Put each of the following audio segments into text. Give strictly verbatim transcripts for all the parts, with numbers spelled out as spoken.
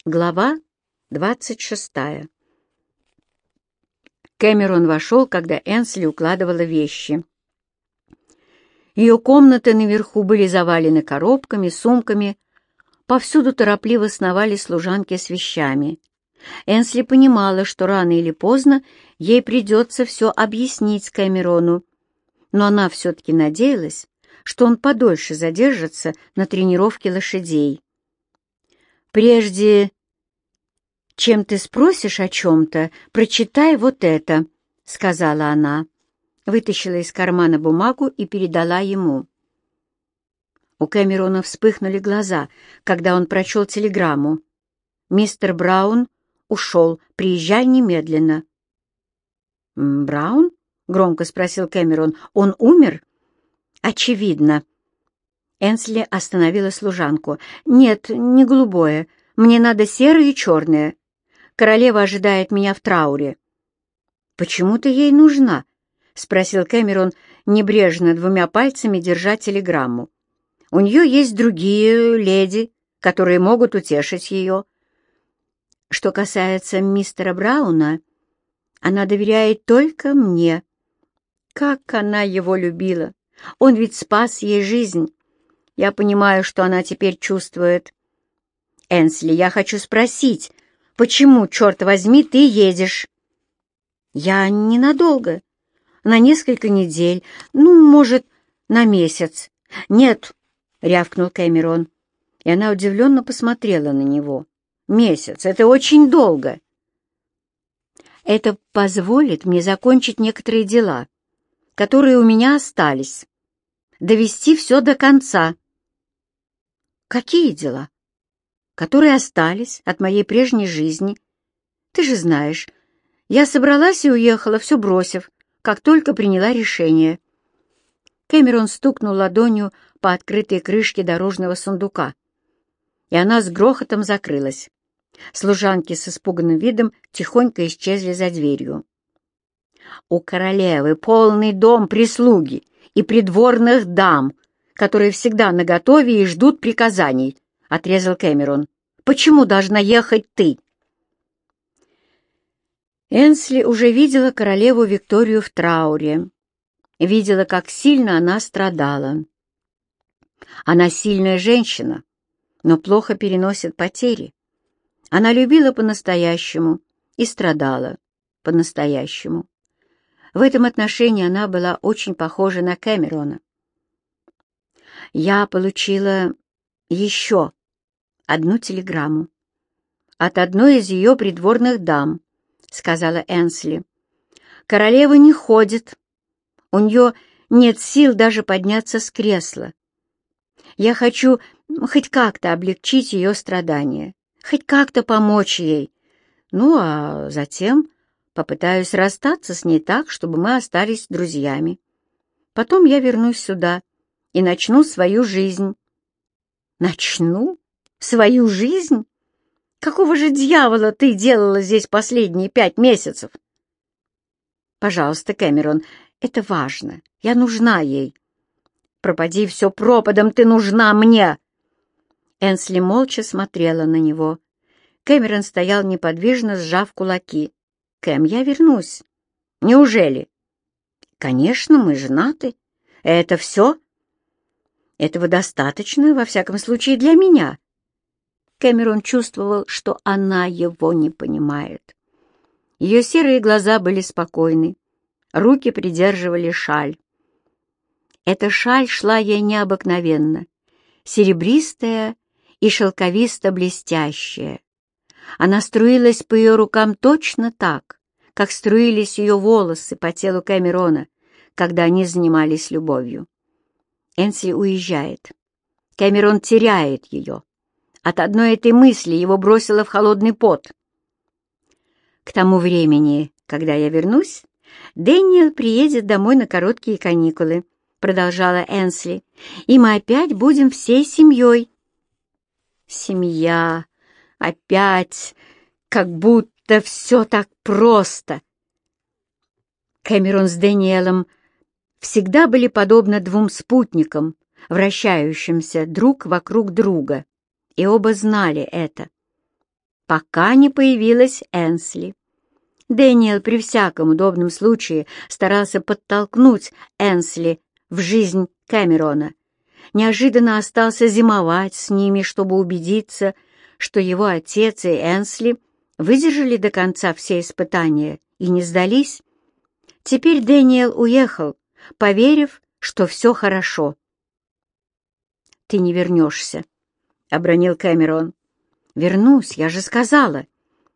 Глава двадцать шестая. Кэмерон вошел, когда Энсли укладывала вещи. Ее комнаты наверху были завалены коробками, сумками, повсюду торопливо сновали служанки с вещами. Энсли понимала, что рано или поздно ей придется все объяснить Кэмерону, но она все-таки надеялась, что он подольше задержится на тренировке лошадей. «Прежде чем ты спросишь о чем-то, прочитай вот это», — сказала она. Вытащила из кармана бумагу и передала ему. У Кэмерона вспыхнули глаза, когда он прочел телеграмму. «Мистер Браун ушел. Приезжай немедленно». «Браун?» — громко спросил Кэмерон. «Он умер?» «Очевидно». Энсли остановила служанку. «Нет, не голубое. Мне надо серое и черное. Королева ожидает меня в трауре». «Почему ты ей нужна?» — спросил Кэмерон, небрежно двумя пальцами держа телеграмму. «У нее есть другие леди, которые могут утешить ее». «Что касается мистера Брауна, она доверяет только мне. Как она его любила! Он ведь спас ей жизнь. Я понимаю, что она теперь чувствует. Энсли, я хочу спросить, почему, черт возьми, ты едешь?» «Я ненадолго. На несколько недель. Ну, может, на месяц». «Нет», — рявкнул Кэмерон, и она удивленно посмотрела на него. «Месяц — это очень долго». «Это позволит мне закончить некоторые дела, которые у меня остались, довести все до конца». «Какие дела?» «Которые остались от моей прежней жизни. Ты же знаешь, я собралась и уехала, все бросив, как только приняла решение». Кэмерон стукнул ладонью по открытой крышке дорожного сундука, и она с грохотом закрылась. Служанки с испуганным видом тихонько исчезли за дверью. «У королевы полный дом прислуги и придворных дам, которые всегда наготове и ждут приказаний», — отрезал Кэмерон. «Почему должна ехать ты?» Энсли уже видела королеву Викторию в трауре, видела, как сильно она страдала. Она сильная женщина, но плохо переносит потери. Она любила по-настоящему и страдала по-настоящему. В этом отношении она была очень похожа на Кэмерона. «Я получила еще одну телеграмму от одной из ее придворных дам», — сказала Энсли. «Королева не ходит. У нее нет сил даже подняться с кресла. Я хочу хоть как-то облегчить ее страдания, хоть как-то помочь ей. Ну, а затем попытаюсь расстаться с ней так, чтобы мы остались друзьями. Потом я вернусь сюда и начну свою жизнь». «Начну? Свою жизнь? Какого же дьявола ты делала здесь последние пять месяцев?» «Пожалуйста, Кэмерон, это важно. Я нужна ей». «Пропади все пропадом, ты нужна мне!» Энсли молча смотрела на него. Кэмерон стоял неподвижно, сжав кулаки. «Кэм, я вернусь». «Неужели?» «Конечно, мы женаты. Это все?» «Этого достаточно, во всяком случае, для меня». Кэмерон чувствовал, что она его не понимает. Ее серые глаза были спокойны, руки придерживали шаль. Эта шаль шла ей необыкновенно, серебристая и шелковисто-блестящая. Она струилась по ее рукам точно так, как струились ее волосы по телу Кэмерона, когда они занимались любовью. Энсли уезжает. Кэмерон теряет ее. От одной этой мысли его бросило в холодный пот. «К тому времени, когда я вернусь, Дэниел приедет домой на короткие каникулы», — продолжала Энсли, «и мы опять будем всей семьей». «Семья! Опять! Как будто все так просто!» Кэмерон с Дэниелом всегда были подобны двум спутникам, вращающимся друг вокруг друга, и оба знали это. пока не появилась Энсли. Дэниел при всяком удобном случае старался подтолкнуть Энсли в жизнь Кэмерона. Неожиданно остался зимовать с ними, чтобы убедиться, что его отец и Энсли выдержали до конца все испытания и не сдались. Теперь Дэниел уехал, поверив, что все хорошо. «Ты не вернешься», — обронил Кэмерон. «Вернусь, я же сказала».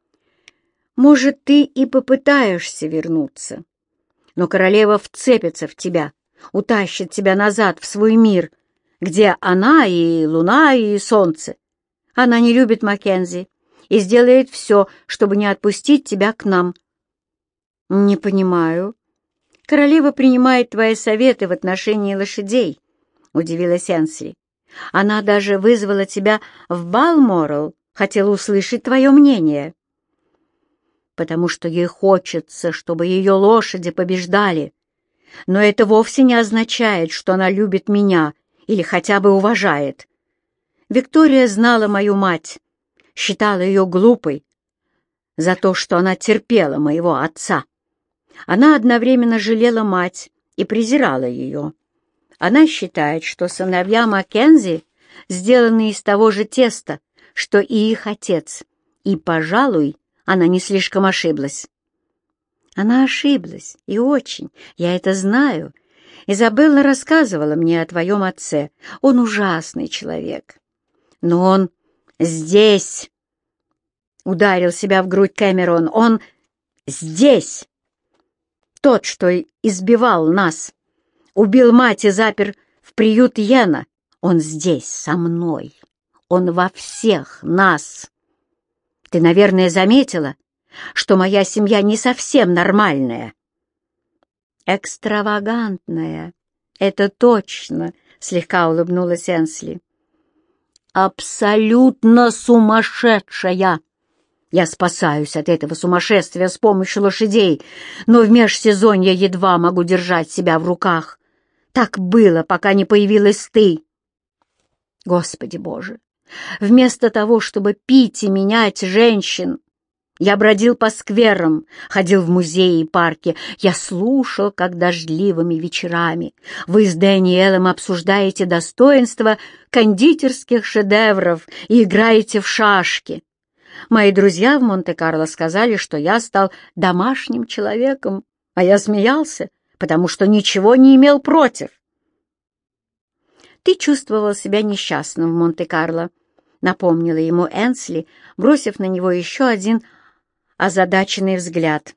«Может, ты и попытаешься вернуться, но королева вцепится в тебя, утащит тебя назад в свой мир, где она и луна, и солнце. Она не любит Маккензи и сделает все, чтобы не отпустить тебя к нам». «Не понимаю. Королева принимает твои советы в отношении лошадей», — удивилась Энсли. «Она даже вызвала тебя в Балморал, хотела услышать твое мнение». «Потому что ей хочется, чтобы ее лошади побеждали. Но это вовсе не означает, что она любит меня или хотя бы уважает. Виктория знала мою мать, считала ее глупой за то, что она терпела моего отца. Она одновременно жалела мать и презирала ее. Она считает, что сыновья Маккензи сделаны из того же теста, что и их отец, и, пожалуй, она не слишком ошиблась». «Она ошиблась, и очень, я это знаю. Изабелла рассказывала мне о твоем отце. Он ужасный человек. Но он здесь!» — ударил себя в грудь Кэмерон. «Он здесь! Тот, что избивал нас, убил мать и запер в приют Йена. Он здесь, со мной. Он во всех нас. Ты, наверное, заметила, что моя семья не совсем нормальная». «Экстравагантная, это точно», — слегка улыбнулась Энсли. «Абсолютно сумасшедшая. Я спасаюсь от этого сумасшествия с помощью лошадей, но в межсезонье едва могу держать себя в руках. Так было, пока не появилась ты. Господи Боже, вместо того, чтобы пить и менять женщин, я бродил по скверам, ходил в музеи и парки. Я слушал, как дождливыми вечерами вы с Дэниелом обсуждаете достоинства кондитерских шедевров и играете в шашки. Мои друзья в Монте-Карло сказали, что я стал домашним человеком, а я смеялся, потому что ничего не имел против. «Ты чувствовал себя несчастным в Монте-Карло», — напомнила ему Энсли, бросив на него еще один озадаченный взгляд.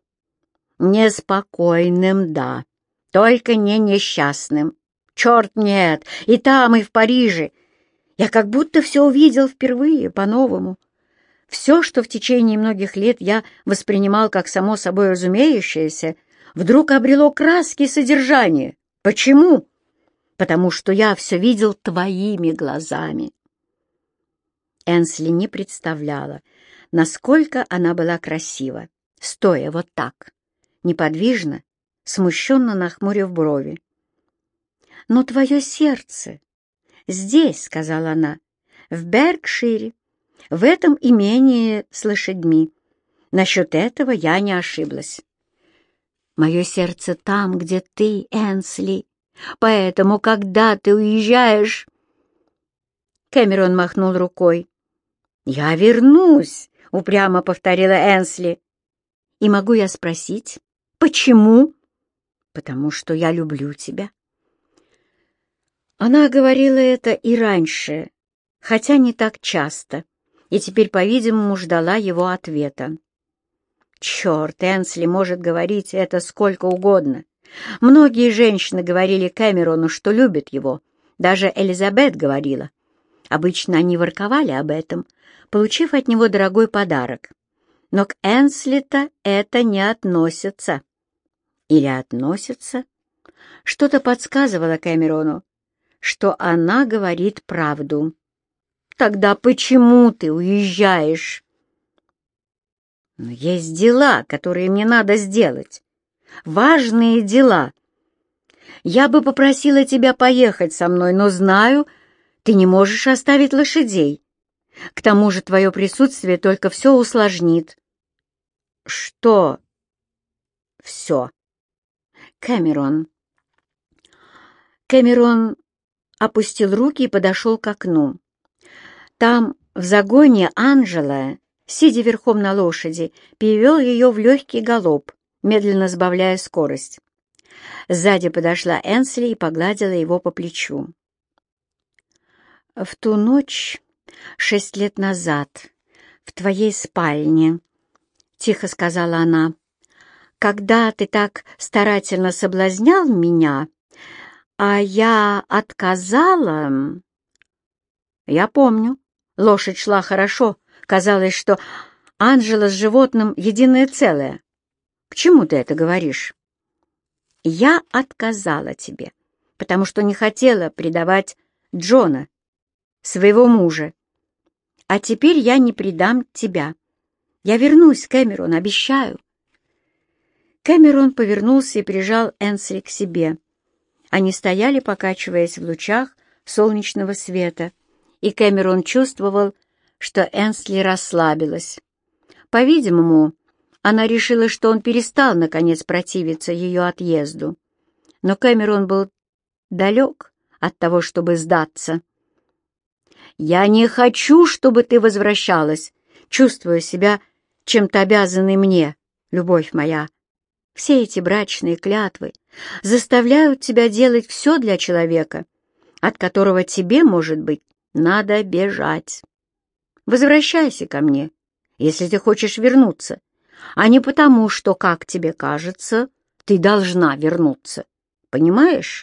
«Неспокойным, да, только не несчастным. Черт, нет, и там, и в Париже. Я как будто все увидел впервые, по-новому. Все, что в течение многих лет я воспринимал как само собой разумеющееся, вдруг обрело краски и содержание. Почему? Потому что я все видел твоими глазами». Энсли не представляла, насколько она была красива, стоя вот так, неподвижно, смущенно нахмурив брови. «Но твое сердце здесь», — сказала она, — «в Беркшире, в этом имении с лошадьми. Насчет этого я не ошиблась». «Мое сердце там, где ты, Энсли, поэтому, когда ты уезжаешь...» Кэмерон махнул рукой. «Я вернусь», — упрямо повторила Энсли. «И могу я спросить, почему?» «Потому что я люблю тебя». Она говорила это и раньше, хотя не так часто, и теперь, по-видимому, ждала его ответа. Черт, Энсли может говорить это сколько угодно. Многие женщины говорили Кэмерону, что любят его. Даже Элизабет говорила. Обычно они ворковали об этом, получив от него дорогой подарок. Но к Энсли-то это не относится. Или относится? Что-то подсказывало Кэмерону, что она говорит правду. «Тогда почему ты уезжаешь?» «Но есть дела, которые мне надо сделать. Важные дела. Я бы попросила тебя поехать со мной, но знаю, ты не можешь оставить лошадей. К тому же твое присутствие только все усложнит». «Что все?» «Кэмерон». Кэмерон опустил руки и подошел к окну. Там, в загоне, Анжела, сидя верхом на лошади, перевел ее в легкий галоп, медленно сбавляя скорость. Сзади подошла Энсли и погладила его по плечу. «В ту ночь, шесть лет назад, в твоей спальне, — тихо сказала она, — когда ты так старательно соблазнял меня, а я отказала...» «Я помню. Лошадь шла хорошо. Казалось, что Анжела с животным — единое целое. К чему ты это говоришь?» «Я отказала тебе, потому что не хотела предавать Джона, своего мужа. А теперь я не предам тебя. Я вернусь, Кэмерон, обещаю». Кэмерон повернулся и прижал Энсли к себе. Они стояли, покачиваясь в лучах солнечного света, и Кэмерон чувствовал, что Энсли расслабилась. По-видимому, она решила, что он перестал, наконец, противиться ее отъезду. Но Кэмерон был далек от того, чтобы сдаться. «Я не хочу, чтобы ты возвращалась, чувствуя себя чем-то обязанной мне, любовь моя. Все эти брачные клятвы заставляют тебя делать все для человека, от которого тебе, может быть, надо бежать. Возвращайся ко мне, если ты хочешь вернуться, а не потому, что, как тебе кажется, ты должна вернуться. Понимаешь?»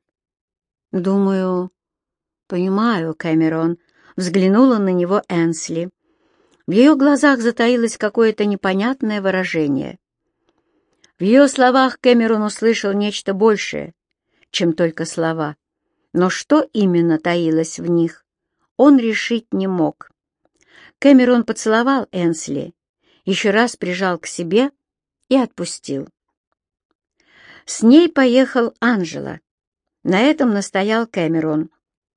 «Думаю, понимаю, Кэмерон», — взглянула на него Энсли. В ее глазах затаилось какое-то непонятное выражение. В ее словах Кэмерон услышал нечто большее, чем только слова. Но что именно таилось в них, он решить не мог. Кэмерон поцеловал Энсли, еще раз прижал к себе и отпустил. С ней поехал Анжела. На этом настоял Кэмерон.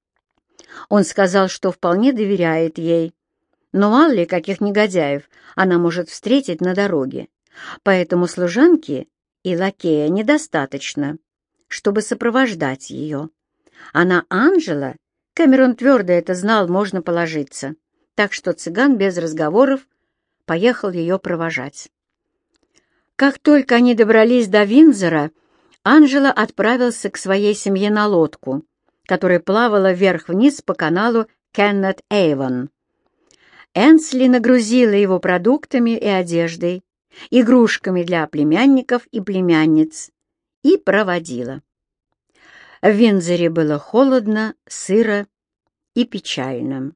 Он сказал, что вполне доверяет ей, но мало ли каких негодяев она может встретить на дороге, поэтому служанки и лакея недостаточно, чтобы сопровождать ее. А на Анжела, Кэмерон твердо это знал, можно положиться, так что цыган без разговоров поехал ее провожать. Как только они добрались до Виндзора, Анжела отправился к своей семье на лодку, которая плавала вверх-вниз по каналу Кеннет-Эйвон. Энсли нагрузила его продуктами и одеждой, игрушками для племянников и племянниц и проводила. В Виндзоре было холодно, сыро и печально.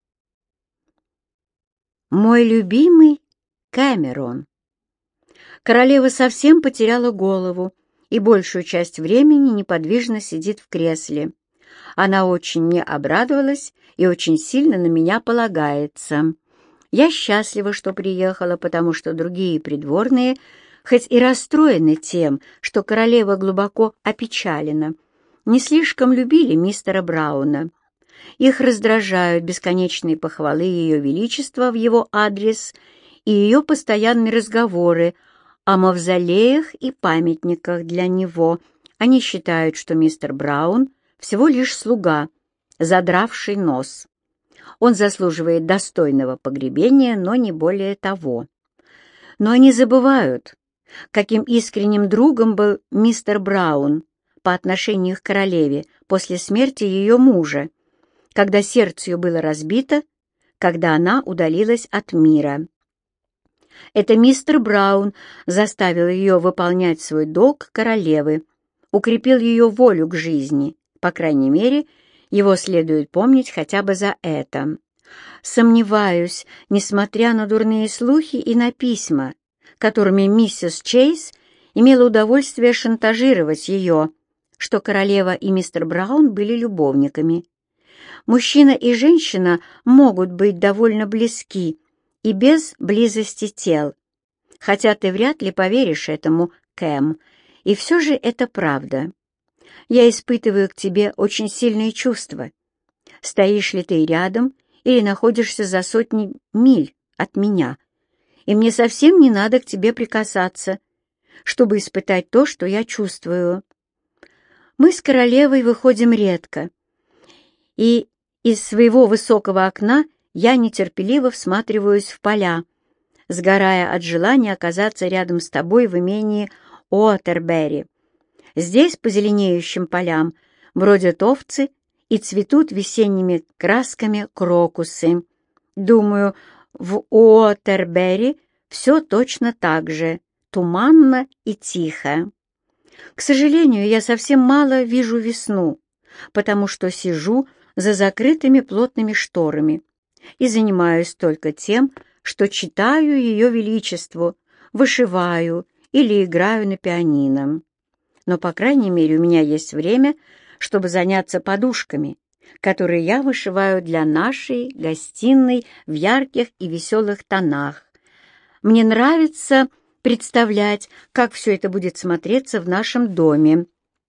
Мой любимый Кэмерон. Королева совсем потеряла голову и большую часть времени неподвижно сидит в кресле. Она очень мне обрадовалась и очень сильно на меня полагается. Я счастлива, что приехала, потому что другие придворные, хоть и расстроены тем, что королева глубоко опечалена, не слишком любили мистера Брауна. Их раздражают бесконечные похвалы Ее Величества в его адрес и ее постоянные разговоры о мавзолеях и памятниках для него. Они считают, что мистер Браун всего лишь слуга, задравший нос. Он заслуживает достойного погребения, но не более того. Но они забывают, каким искренним другом был мистер Браун по отношению к королеве после смерти ее мужа, когда сердце ее было разбито, когда она удалилась от мира. Это мистер Браун заставил ее выполнять свой долг королевы, укрепил ее волю к жизни. По крайней мере, его следует помнить хотя бы за это. Сомневаюсь, несмотря на дурные слухи и на письма, которыми миссис Чейз имела удовольствие шантажировать ее, что королева и мистер Браун были любовниками. Мужчина и женщина могут быть довольно близки и без близости тел, хотя ты вряд ли поверишь этому, Кэм, и все же это правда. Я испытываю к тебе очень сильные чувства. Стоишь ли ты рядом или находишься за сотни миль от меня, и мне совсем не надо к тебе прикасаться, чтобы испытать то, что я чувствую. Мы с королевой выходим редко, и из своего высокого окна я нетерпеливо всматриваюсь в поля, сгорая от желания оказаться рядом с тобой в имении Уотербери. Здесь по зеленеющим полям бродят овцы и цветут весенними красками крокусы. Думаю, в Уотербери все точно так же, туманно и тихо. К сожалению, я совсем мало вижу весну, потому что сижу за закрытыми плотными шторами и занимаюсь только тем, что читаю Ее Величеству, вышиваю или играю на пианино. Но, по крайней мере, у меня есть время, чтобы заняться подушками, которые я вышиваю для нашей гостиной в ярких и веселых тонах. Мне нравится представлять, как все это будет смотреться в нашем доме.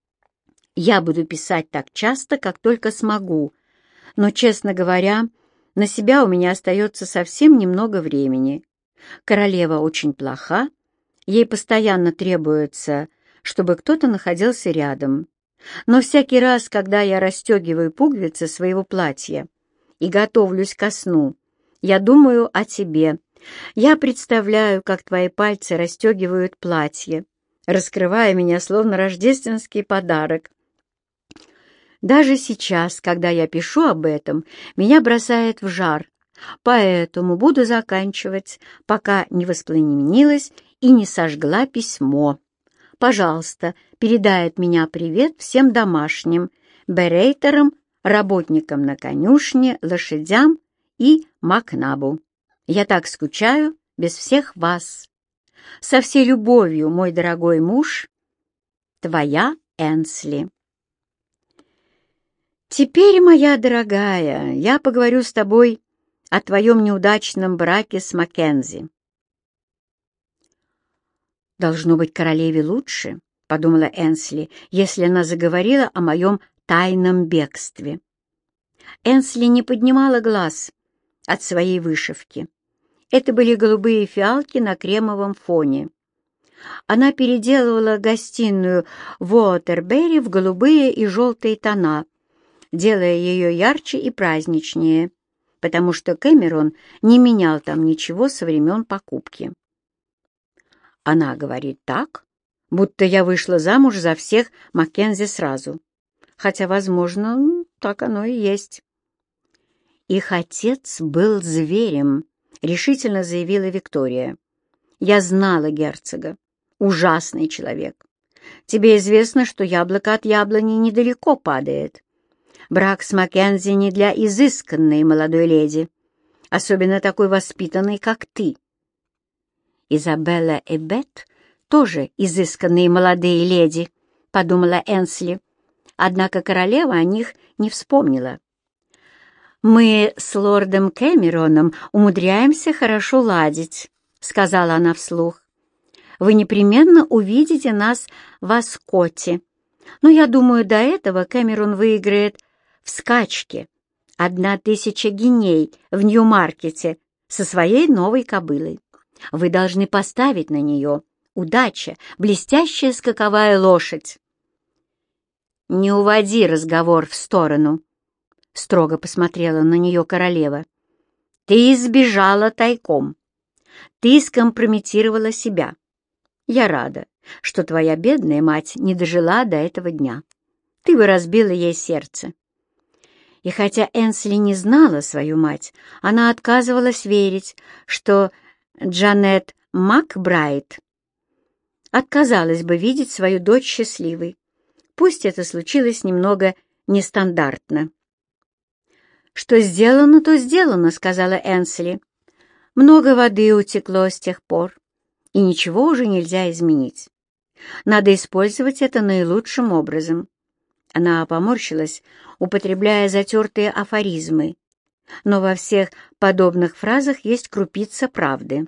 Я буду писать так часто, как только смогу, но, честно говоря, на себя у меня остается совсем немного времени. Королева очень плоха, ей постоянно требуется, чтобы кто-то находился рядом. Но всякий раз, когда я расстегиваю пуговицы своего платья и готовлюсь ко сну, я думаю о тебе. Я представляю, как твои пальцы расстегивают платье, раскрывая меня словно рождественский подарок. Даже сейчас, когда я пишу об этом, меня бросает в жар, поэтому буду заканчивать, пока не воспламенилась и не сожгла письмо. Пожалуйста, передай от меня привет всем домашним, берейтерам, работникам на конюшне, лошадям и Макнабу. Я так скучаю без всех вас. Со всей любовью, мой дорогой муж, твоя Энсли. Теперь, моя дорогая, я поговорю с тобой о твоем неудачном браке с Маккензи. «Должно быть, королеве лучше», — подумала Энсли, «если она заговорила о моем тайном бегстве». Энсли не поднимала глаз от своей вышивки. Это были голубые фиалки на кремовом фоне. Она переделывала гостиную в Уотербери в голубые и желтые тона, делая ее ярче и праздничнее, потому что Кэмерон не менял там ничего со времен покупки. Она говорит так, будто я вышла замуж за всех Маккензи сразу, хотя, возможно, так оно и есть. «Их отец был зверем», — решительно заявила Виктория. «Я знала герцога. Ужасный человек. Тебе известно, что яблоко от яблони недалеко падает. Брак с Маккензи не для изысканной молодой леди, особенно такой воспитанной, как ты». «Изабелла и Бет тоже изысканные молодые леди», — подумала Энсли, однако королева о них не вспомнила. «Мы с лордом Кэмероном умудряемся хорошо ладить», — сказала она вслух. «Вы непременно увидите нас в Аскоте, но я думаю, до этого Кэмерон выиграет в скачке одна тысяча гиней в Нью-Маркете со своей новой кобылой. Вы должны поставить на нее. Удача, блестящая скаковая лошадь». «Не уводи разговор в сторону», — строго посмотрела на нее королева. «Ты избежала тайком. Ты скомпрометировала себя. Я рада, что твоя бедная мать не дожила до этого дня. Ты бы разбила ей сердце». И хотя Энсли не знала свою мать, она отказывалась верить, что Джанет Макбрайт отказалась бы видеть свою дочь счастливой. Пусть это случилось немного нестандартно. «Что сделано, то сделано», — сказала Энсли. «Много воды утекло с тех пор, и ничего уже нельзя изменить. Надо использовать это наилучшим образом». Она поморщилась, употребляя затертые афоризмы, но во всех подобных фразах есть крупица правды.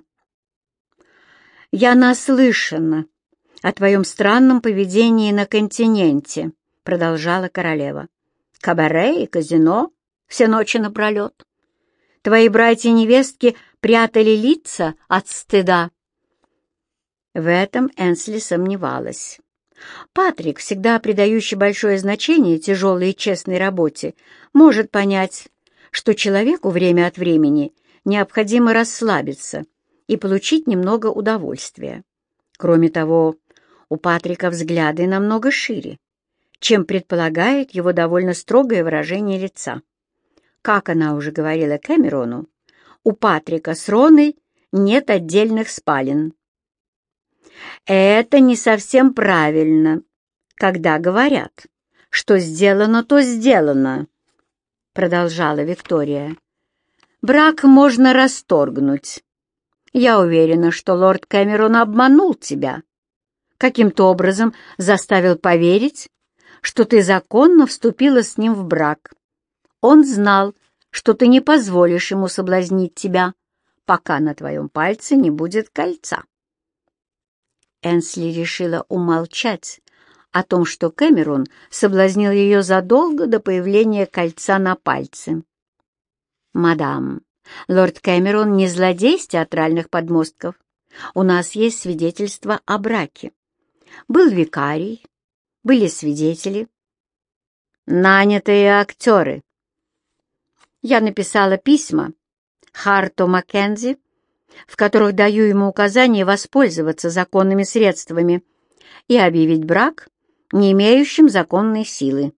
«Я наслышана о твоем странном поведении на континенте», — продолжала королева. «Кабаре и казино все ночи напролет. Твои братья-невестки прятали лица от стыда». В этом Энсли сомневалась. Патрик, всегда придающий большое значение тяжелой и честной работе, может понять, что человеку время от времени необходимо расслабиться и получить немного удовольствия. Кроме того, у Патрика взгляды намного шире, чем предполагает его довольно строгое выражение лица. Как она уже говорила Кэмерону, у Патрика с Роной нет отдельных спален. «Это не совсем правильно, когда говорят, что сделано, то сделано», — продолжала Виктория. «Брак можно расторгнуть. Я уверена, что лорд Кэмерон обманул тебя, каким-то образом заставил поверить, что ты законно вступила с ним в брак. Он знал, что ты не позволишь ему соблазнить тебя, пока на твоем пальце не будет кольца». Энсли решила умолчать о том, что Кэмерон соблазнил ее задолго до появления кольца на пальце. «Мадам, лорд Кэмерон не злодей с театральных подмостков. У нас есть свидетельство о браке. Был викарий, были свидетели, нанятые актеры. Я написала письма Харту Маккензи, в которых даю ему указание воспользоваться законными средствами и объявить брак не имеющим законной силы».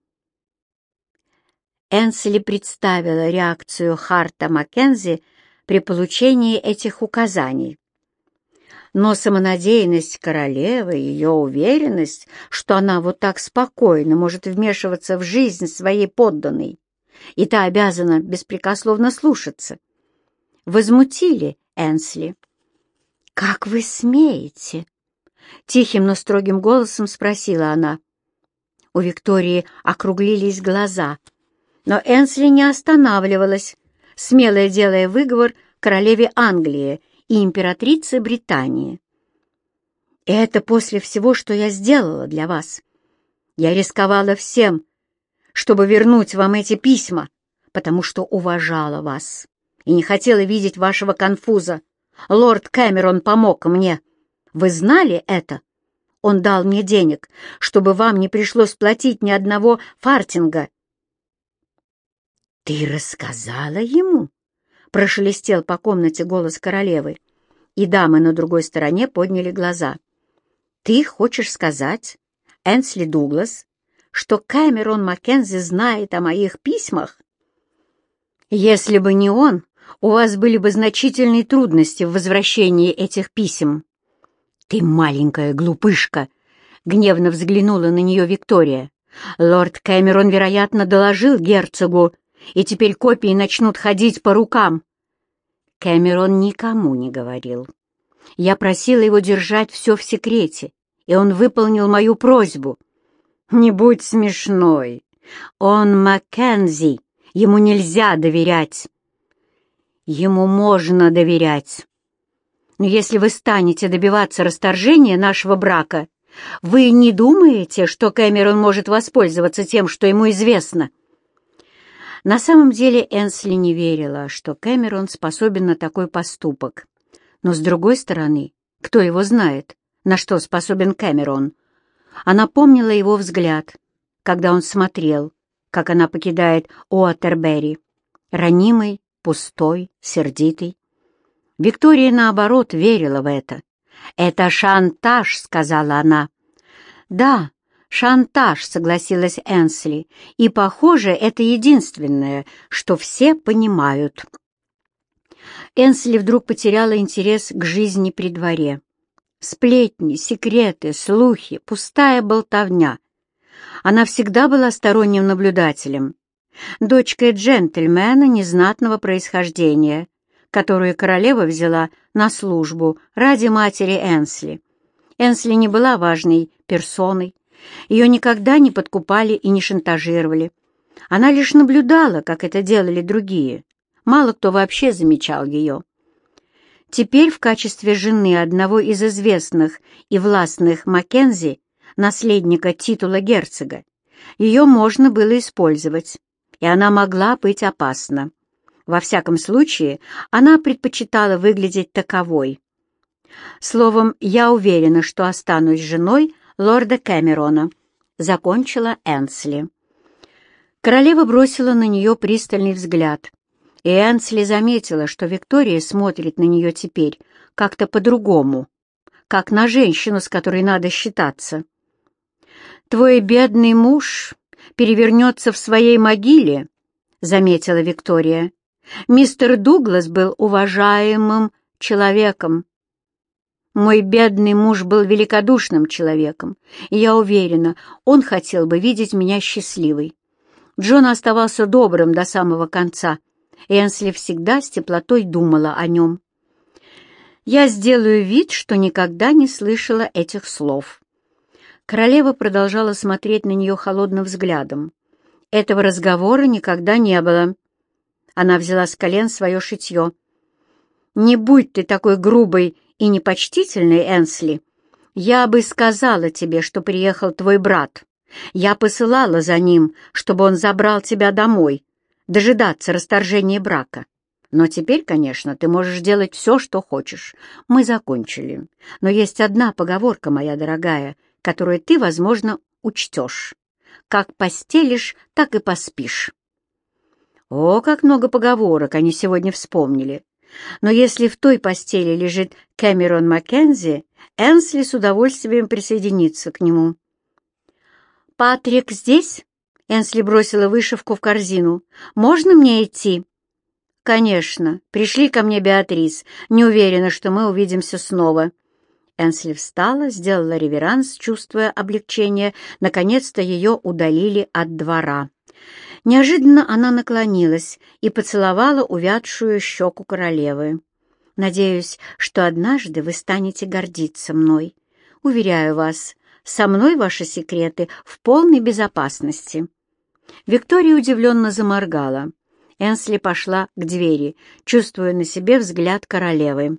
Энсли представила реакцию Харта Маккензи при получении этих указаний. Но самонадеянность королевы, ее уверенность, что она вот так спокойно может вмешиваться в жизнь своей подданной, и та обязана беспрекословно слушаться, возмутили Энсли. «Как вы смеете?» — тихим, но строгим голосом спросила она. У Виктории округлились глаза, но Энсли не останавливалась, смело делая выговор королеве Англии и императрице Британии. «И это после всего, что я сделала для вас. Я рисковала всем, чтобы вернуть вам эти письма, потому что уважала вас и не хотела видеть вашего конфуза. Лорд Кэмерон помог мне. Вы знали это? Он дал мне денег, чтобы вам не пришлось платить ни одного фартинга». «Ты рассказала ему?» — прошелестел по комнате голос королевы, и дамы на другой стороне подняли глаза. «Ты хочешь сказать, Энсли Дуглас, что Кэмерон Маккензи знает о моих письмах? Если бы не он, у вас были бы значительные трудности в возвращении этих писем». «Ты маленькая глупышка!» — гневно взглянула на нее Виктория. «Лорд Кэмерон, вероятно, доложил герцогу, и теперь копии начнут ходить по рукам». Кэмерон никому не говорил. Я просила его держать все в секрете, и он выполнил мою просьбу. «Не будь смешной. Он Маккензи, ему нельзя доверять». «Ему можно доверять. Но если вы станете добиваться расторжения нашего брака, вы не думаете, что Кэмерон может воспользоваться тем, что ему известно?» На самом деле Энсли не верила, что Кэмерон способен на такой поступок. Но, с другой стороны, кто его знает, на что способен Кэмерон? Она помнила его взгляд, когда он смотрел, как она покидает Уотербери, ранимый, пустой, сердитый. Виктория, наоборот, верила в это. «Это шантаж», — сказала она. «Да, шантаж», — согласилась Энсли, «и, похоже, это единственное, что все понимают». Энсли вдруг потеряла интерес к жизни при дворе. Сплетни, секреты, слухи, пустая болтовня. Она всегда была сторонним наблюдателем, дочкой джентльмена незнатного происхождения, которую королева взяла на службу ради матери Энсли. Энсли не была важной персоной, ее никогда не подкупали и не шантажировали. Она лишь наблюдала, как это делали другие. Мало кто вообще замечал ее. Теперь в качестве жены одного из известных и властных Маккензи, наследника титула герцога, ее можно было использовать, и она могла быть опасна. Во всяком случае, она предпочитала выглядеть таковой. Словом, я уверена, что останусь женой лорда Кэмерона, закончила Энсли. Королева бросила на нее пристальный взгляд, и Энсли заметила, что Виктория смотрит на нее теперь как-то по-другому, как на женщину, с которой надо считаться. «Твой бедный муж перевернется в своей могиле», — заметила Виктория. «Мистер Дуглас был уважаемым человеком. Мой бедный муж был великодушным человеком, и я уверена, он хотел бы видеть меня счастливой. Джон оставался добрым до самого конца, и Энсли всегда с теплотой думала о нем. Я сделаю вид, что никогда не слышала этих слов». Королева продолжала смотреть на нее холодным взглядом. Этого разговора никогда не было. Она взяла с колен свое шитье. «Не будь ты такой грубой и непочтительной, Энсли. Я бы сказала тебе, что приехал твой брат. Я посылала за ним, чтобы он забрал тебя домой, дожидаться расторжения брака. Но теперь, конечно, ты можешь делать все, что хочешь. Мы закончили. Но есть одна поговорка, моя дорогая, которую ты, возможно, учтешь. Как постелишь, так и поспишь». О, как много поговорок они сегодня вспомнили. Но если в той постели лежит Кэмерон Маккензи, Энсли с удовольствием присоединится к нему. «Патрик здесь?» — Энсли бросила вышивку в корзину. «Можно мне идти?» «Конечно. Пришли ко мне, Беатрис. Не уверена, что мы увидимся снова». Энсли встала, сделала реверанс, чувствуя облегчение. Наконец-то ее удалили от двора. Неожиданно она наклонилась и поцеловала увядшую щеку королевы. «Надеюсь, что однажды вы станете гордиться мной. Уверяю вас, со мной ваши секреты в полной безопасности». Виктория удивленно заморгала. Энсли пошла к двери, чувствуя на себе взгляд королевы.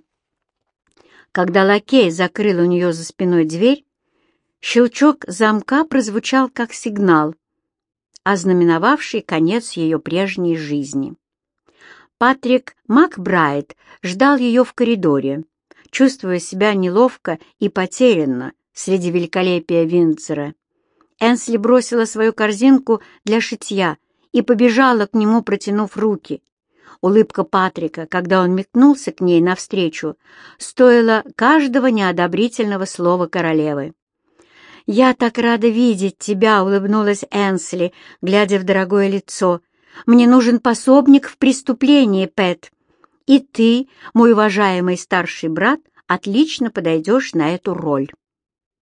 Когда лакей закрыл у нее за спиной дверь, щелчок замка прозвучал как сигнал, ознаменовавший конец ее прежней жизни. Патрик Макбрайт ждал ее в коридоре, чувствуя себя неловко и потерянно среди великолепия Виндзора. Энсли бросила свою корзинку для шитья и побежала к нему, протянув руки. Улыбка Патрика, когда он метнулся к ней навстречу, стоила каждого неодобрительного слова королевы. «Я так рада видеть тебя», — улыбнулась Энсли, глядя в дорогое лицо. «Мне нужен пособник в преступлении, Пэт. И ты, мой уважаемый старший брат, отлично подойдешь на эту роль».